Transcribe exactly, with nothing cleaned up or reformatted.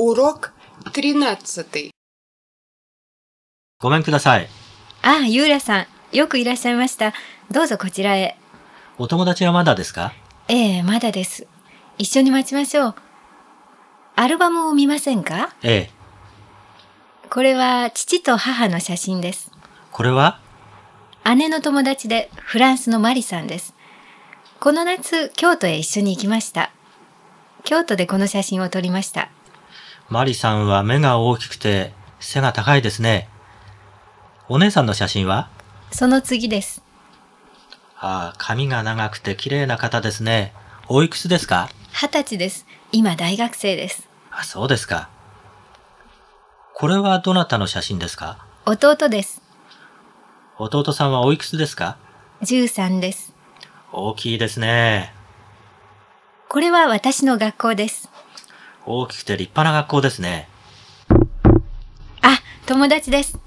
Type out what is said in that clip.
Урок тринадцатый. ごめんください。 ああ、ユーラさん、よくいらっしゃいました。どうぞこちらへ。 お友達はまだですか？ ええ、まだです。一緒に待ちましょう。アルバムを見ませんか？ ええ。 これは父と母の写真です。 これは？ 姉の友達でフランスのマリさんです。この夏、京都へ一緒に行きました。京都でこの写真を撮りました。 マリさんは目が大きくて背が高いですね。お姉さんの写真は？ その次です。 ああ、髪が長くて綺麗な方ですね。おいくつですか？ 二十歳です。今大学生です。 あ、そうですか。これはどなたの写真ですか？ 弟です。 弟さんはおいくつですか？ じゅうさんです。 大きいですね。 これは私の学校です。 大きくて立派な学校ですね。 あ、友達です。